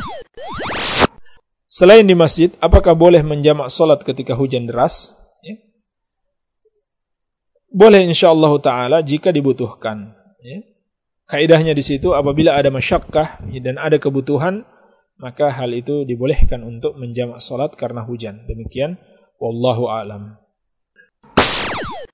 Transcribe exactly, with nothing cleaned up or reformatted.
Selain di masjid, apakah boleh menjamak salat ketika hujan deras? Ya. Boleh insyaallah taala jika dibutuhkan. Ya. Kaidahnya di situ apabila ada masyakkah dan ada kebutuhan, maka hal itu dibolehkan untuk menjamak salat karena hujan. Demikian wallahu a'lam.